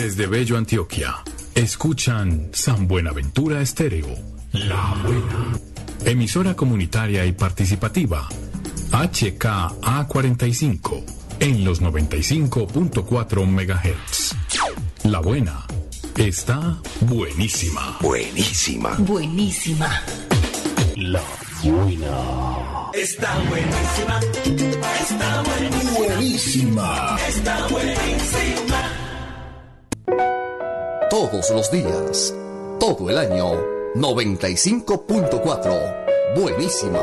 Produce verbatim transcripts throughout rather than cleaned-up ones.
Desde Bello, Antioquia, escuchan San Buenaventura Estéreo, La Buena. Emisora comunitaria y participativa, H K A cuarenta y cinco, en los noventa y cinco punto cuatro megahertz. La Buena está buenísima. Buenísima. Buenísima. La Buena. Está buenísima. Está buenísima. Buenísima. Está buenísima. Todos los días, todo el año, noventa y cinco punto cuatro. Buenísima.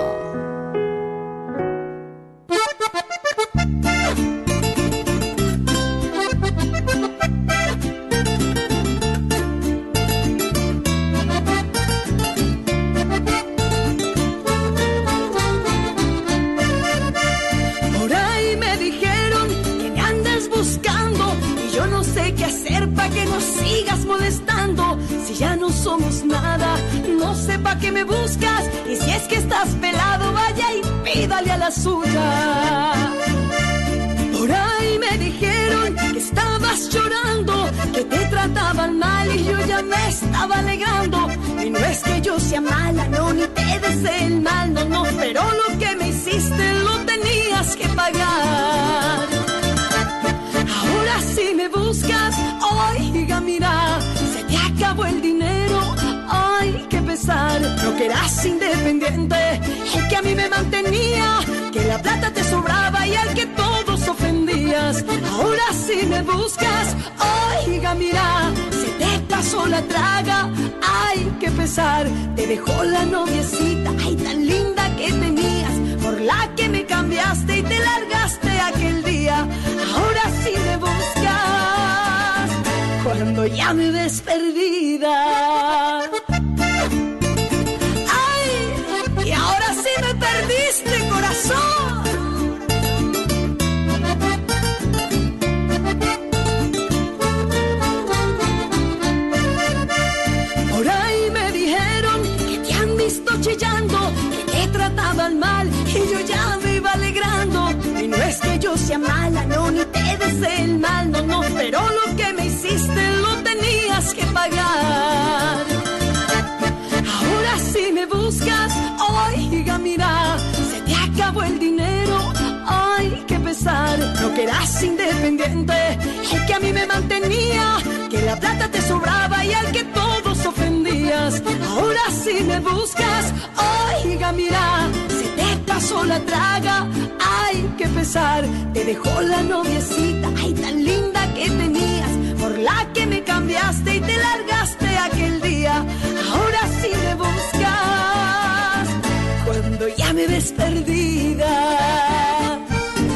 Por ahí me dijeron que me andas buscando y yo no sé qué hacer pa' que no sigas molestando. Si ya no somos nada, no sé pa' qué me buscas. Y si es que estás pelado, vaya y pídale a la suya. Por ahí me dijeron que estabas llorando, que te trataban mal y yo ya me estaba alegrando. Y no es que yo sea mala, no, ni te desee el mal, no, no. Pero lo que me hiciste lo tenías que pagar. Ahora si me buscas, oiga, mira, se te acabó el dinero, ay, qué pesar. No que eras independiente, el que a mí me mantenía, que la plata te sobraba y al que todos ofendías. Ahora si me buscas, oiga, mira, se te pasó la traga, ay, qué pesar. Te dejó la noviecita, ay, tan linda que tenías, por la que me cambiaste y te largaste aquel día. Ahora sí me buscas cuando ya me ves perdida. Ay, y ahora sí me perdiste, corazón. Por ahí me dijeron que te han visto chillando, que te trataban mal y yo ya me iba alegrando. Y no es que yo sea mala, no, ni te desee el mal, no, no. Pero lo que me hiciste lo tenías que pagar. Ahora si me buscas, oiga, mira, se te acabó el dinero, ay, qué pesar. No que eras independiente, el que a mí me mantenía, que la plata te sobraba y al que todos ofendías. Ahora si me buscas, oiga, mira, se te pasó la traga, ay, qué pesar. Te dejó la noviecita, ay, tan linda que tenías, por la que me cambiaste y te largaste aquel día. Ahora sí me buscas cuando ya me ves perdida.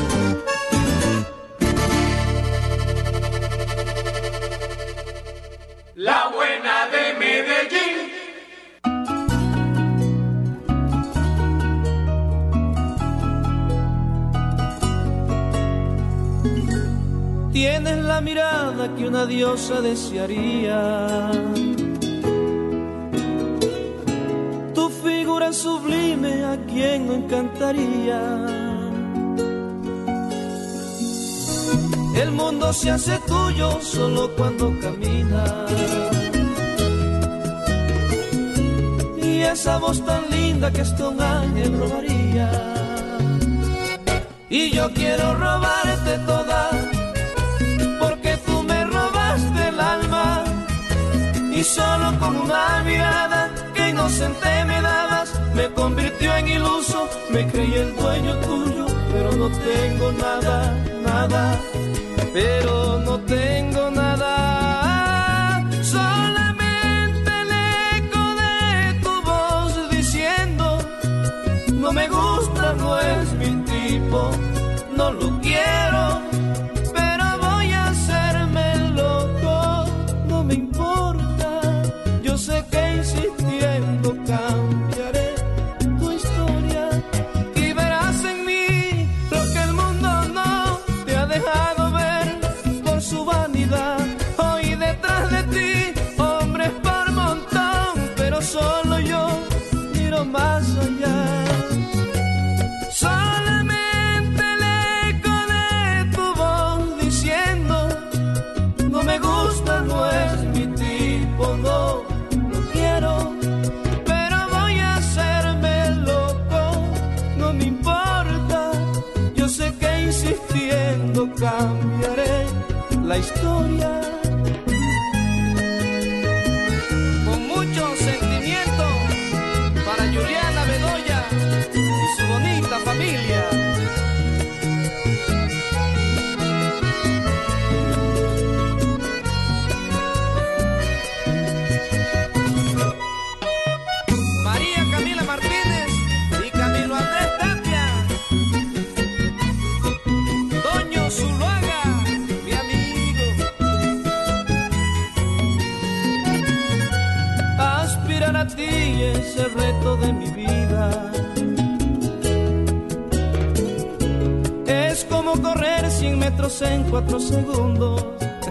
La Buena de Medellín. Tienes la mirada que una diosa desearía. Tu figura sublime a quien no encantaría. El mundo se hace tuyo solo cuando caminas. Y esa voz tan linda que hasta un ángel robaría. Y yo quiero robarte toda, porque tú me robaste el alma. Y solo con una mirada que inocente me dabas, me convirtió en iluso, me creí el dueño tuyo. Pero no tengo nada, nada, pero no tengo nada. Solamente el eco de tu voz diciendo: no me gusta, no es mi tipo, no lo quiero, pero voy a hacerme loco. No me importa, yo sé que insistiendo cambiaré tu historia y verás en mí lo que el mundo no te ha dejado ver. cambiaré la historia. Con mucho sentimiento para Juliana Bedoya y su bonita familia. María Camila Martínez y Camilo Andrés Tapia. Doño Zuluaga, mi amigo. Aspirar a ti es el reto de mi vida. Es como correr cien metros en cuatro segundos.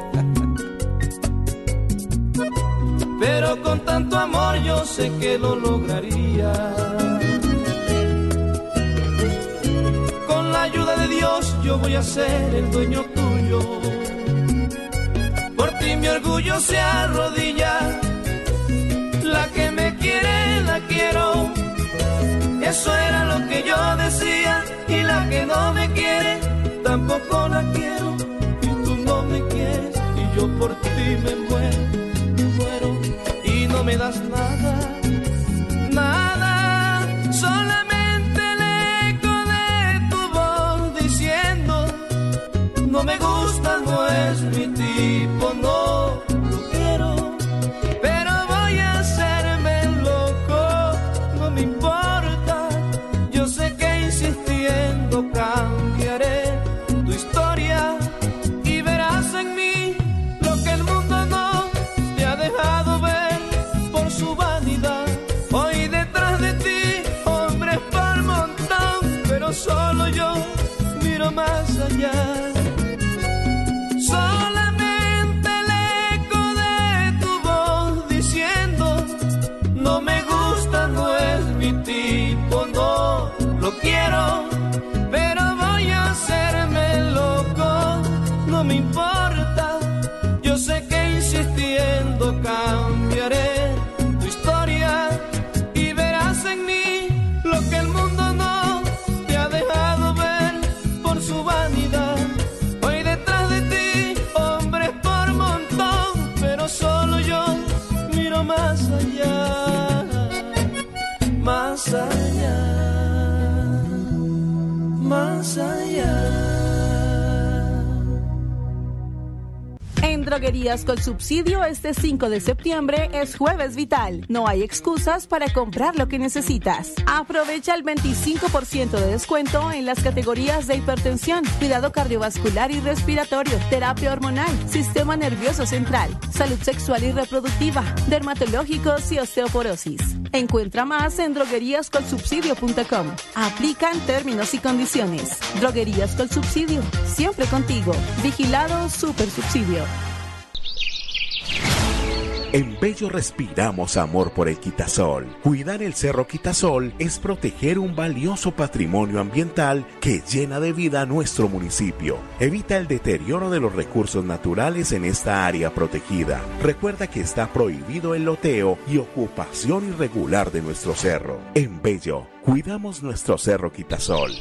Pero con tanto amor yo sé que lo lograría. Con la ayuda de Dios yo voy a ser el dueño tuyo. Por ti mi orgullo se arrodilla. La que me quiere la quiero. Eso era lo que yo decía. Y la que no me quiere tampoco la quiero. Y tú no me quieres y yo por ti me muero. No me das nada, nada, solamente el eco de tu voz diciendo: no me gusta, no es mi tipo, no lo quiero, pero voy a hacerme loco, no me importa, yo sé que insistiendo cambiaré tu historia y verás en mí lo que el mundo no te ha dejado ver. Su vanidad, hoy detrás de ti, hombres por montón, pero solo yo miro más allá. Solamente el eco de tu voz diciendo: no me gusta, no es mi tipo, no lo quiero, pero voy a hacerme loco, no me importa, yo sé que insistiendo cambiaré y verás en mí lo que el mundo no te ha dejado ver por su vanidad. Hoy detrás de ti, hombres por montón, pero solo yo miro más allá, más allá, más allá. En Droguerías con Subsidio, este cinco de septiembre es Jueves Vital. No hay excusas para comprar lo que necesitas. Aprovecha el veinticinco por ciento de descuento en las categorías de hipertensión, cuidado cardiovascular y respiratorio, terapia hormonal, sistema nervioso central, salud sexual y reproductiva, dermatológicos y osteoporosis. Encuentra más en droguerías con subsidio punto com. Aplican términos y condiciones. Droguerías con Subsidio, siempre contigo. Vigilado Super Subsidio. En Bello respiramos amor por el Quitasol. Cuidar el Cerro Quitasol es proteger un valioso patrimonio ambiental que llena de vida a nuestro municipio. Evita el deterioro de los recursos naturales en esta área protegida. Recuerda que está prohibido el loteo y ocupación irregular de nuestro cerro. En Bello, cuidamos nuestro Cerro Quitasol.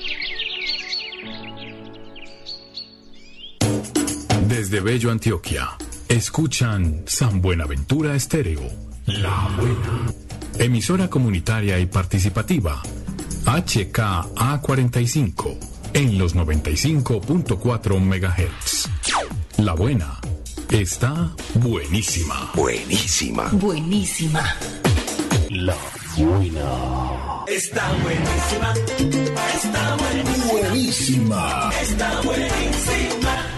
Desde Bello, Antioquia, escuchan San Buenaventura Estéreo, La Buena. Emisora comunitaria y participativa, H K A cuarenta y cinco, en los noventa y cinco punto cuatro megahertz. La Buena está buenísima. Buenísima. Buenísima. La Buena. Está buenísima. Está buenísima. Buenísima. Está buenísima.